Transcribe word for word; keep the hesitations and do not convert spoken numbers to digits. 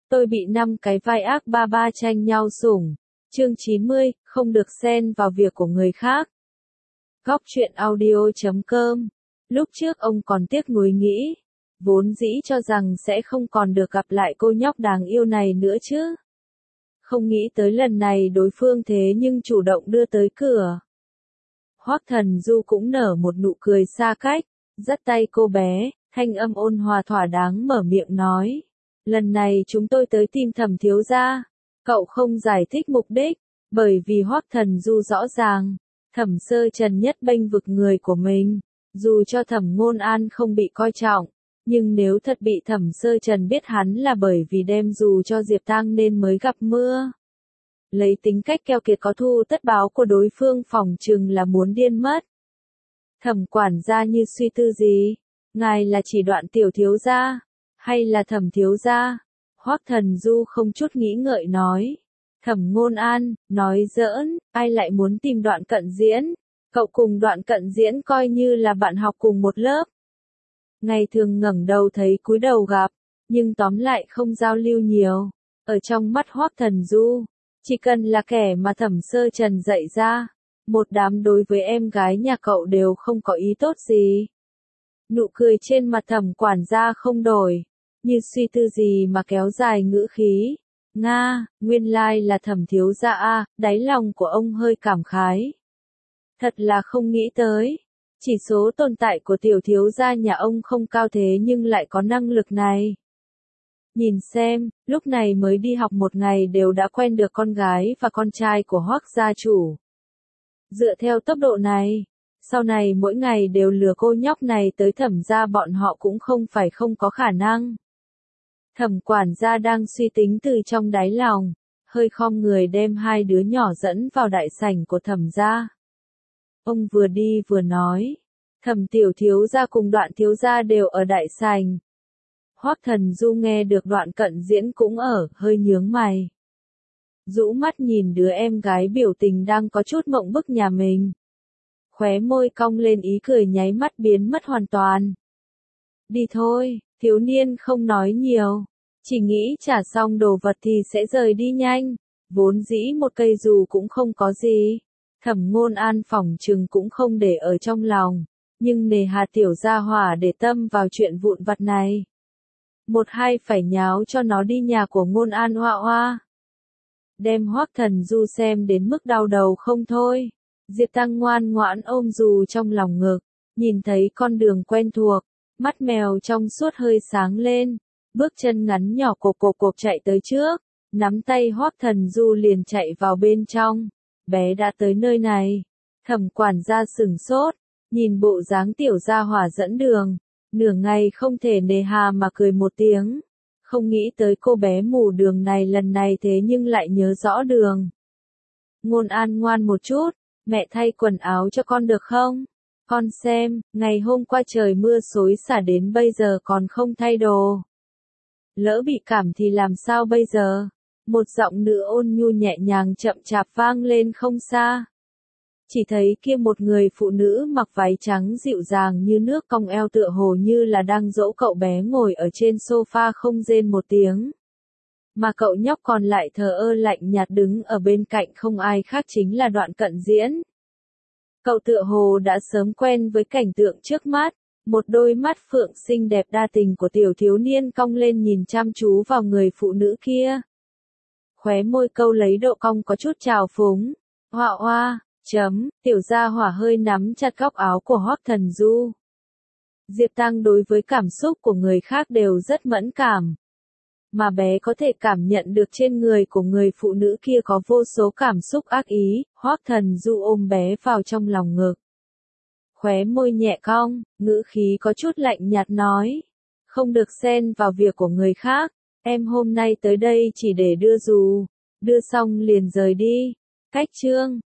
Tôi bị năm cái vai ác ba ba tranh nhau sủng. Chương chín mươi, không được xen vào việc của người khác. Góc truyện audio chấm com. Lúc trước ông còn tiếc nuối nghĩ, vốn dĩ cho rằng sẽ không còn được gặp lại cô nhóc đáng yêu này nữa chứ. Không nghĩ tới lần này đối phương thế nhưng chủ động đưa tới cửa. Hoắc Thần Du cũng nở một nụ cười xa cách, dắt tay cô bé, thanh âm ôn hòa thỏa đáng mở miệng nói. Lần này chúng tôi tới tìm Thẩm thiếu gia. Cậu không giải thích mục đích, bởi vì Hoắc Thần Du rõ ràng, Thẩm Sơ Trần nhất bênh vực người của mình. Dù cho Thẩm Ngôn An không bị coi trọng, nhưng nếu thật bị Thẩm Sơ Trần biết hắn là bởi vì đem dù cho Diệp Tang nên mới gặp mưa. Lấy tính cách keo kiệt có thu tất báo của đối phương phỏng chừng là muốn điên mất. Thẩm quản gia như suy tư gì? Ngài là chỉ Đoạn tiểu thiếu gia, hay là Thẩm thiếu gia? Hoắc Thần Du không chút nghĩ ngợi nói. Thẩm Ngôn An, nói giỡn, ai lại muốn tìm Đoạn Cận Diễn? Cậu cùng Đoạn Cận Diễn coi như là bạn học cùng một lớp. Ngày thường ngẩng đầu thấy cúi đầu gặp, nhưng tóm lại không giao lưu nhiều. Ở trong mắt Hoắc Thần Du, chỉ cần là kẻ mà Thẩm Sơ Trần dạy ra, một đám đối với em gái nhà cậu đều không có ý tốt gì. Nụ cười trên mặt Thẩm quản gia không đổi, như suy tư gì mà kéo dài ngữ khí. Nga, nguyên lai là Thẩm thiếu gia a, đáy lòng của ông hơi cảm khái. Thật là không nghĩ tới, chỉ số tồn tại của tiểu thiếu gia nhà ông không cao thế nhưng lại có năng lực này. Nhìn xem, lúc này mới đi học một ngày đều đã quen được con gái và con trai của Hoắc gia chủ. Dựa theo tốc độ này, sau này mỗi ngày đều lừa cô nhóc này tới Thẩm gia bọn họ cũng không phải không có khả năng. Thẩm quản gia đang suy tính từ trong đáy lòng, hơi khom người đem hai đứa nhỏ dẫn vào đại sảnh của Thẩm gia. Ông vừa đi vừa nói, Thẩm tiểu thiếu gia cùng Đoạn thiếu gia đều ở đại sảnh. Hoắc Thần Du nghe được Đoạn Cận Diễn cũng ở, hơi nhướng mày. Rũ mắt nhìn đứa em gái biểu tình đang có chút mộng bức nhà mình. Khóe môi cong lên ý cười nháy mắt biến mất hoàn toàn. Đi thôi, thiếu niên không nói nhiều, chỉ nghĩ trả xong đồ vật thì sẽ rời đi nhanh, vốn dĩ một cây dù cũng không có gì. Thẩm Ngôn An phỏng chừng cũng không để ở trong lòng, nhưng nề hà tiểu gia hỏa để tâm vào chuyện vụn vặt này. Một hai phải nháo cho nó đi nhà của Ngôn An Hoa Hoa. Đem Hoắc Thần Du xem đến mức đau đầu không thôi. Diệp Tăng ngoan ngoãn ôm dù trong lòng ngực, nhìn thấy con đường quen thuộc, mắt mèo trong suốt hơi sáng lên, bước chân ngắn nhỏ cộp cộp cộp chạy tới trước, nắm tay Hoắc Thần Du liền chạy vào bên trong. Bé đã tới nơi này. Thẩm quản gia sửng sốt, nhìn bộ dáng tiểu gia hỏa dẫn đường, nửa ngày không thể nề hà mà cười một tiếng. Không nghĩ tới cô bé mù đường này lần này thế nhưng lại nhớ rõ đường. Ngôn An ngoan một chút, mẹ thay quần áo cho con được không? Con xem, ngày hôm qua trời mưa xối xả đến bây giờ còn không thay đồ. Lỡ bị cảm thì làm sao bây giờ? Một giọng nữ ôn nhu nhẹ nhàng chậm chạp vang lên không xa. Chỉ thấy kia một người phụ nữ mặc váy trắng dịu dàng như nước cong eo tựa hồ như là đang dỗ cậu bé ngồi ở trên sofa không rên một tiếng. Mà cậu nhóc còn lại thờ ơ lạnh nhạt đứng ở bên cạnh không ai khác chính là Đoạn Cận Diễn. Cậu tựa hồ đã sớm quen với cảnh tượng trước mắt, một đôi mắt phượng xinh đẹp đa tình của tiểu thiếu niên cong lên nhìn chăm chú vào người phụ nữ kia. Khóe môi câu lấy độ cong có chút trào phúng. Hoa hoa, chấm, tiểu gia hỏa hơi nắm chặt góc áo của Hoắc Thần Du. Diệp Tăng đối với cảm xúc của người khác đều rất mẫn cảm. Mà bé có thể cảm nhận được trên người của người phụ nữ kia có vô số cảm xúc ác ý, Hoắc Thần Du ôm bé vào trong lòng ngực. Khóe môi nhẹ cong, ngữ khí có chút lạnh nhạt nói. Không được xen vào việc của người khác, em hôm nay tới đây chỉ để đưa dù, đưa xong liền rời đi. Cách chương.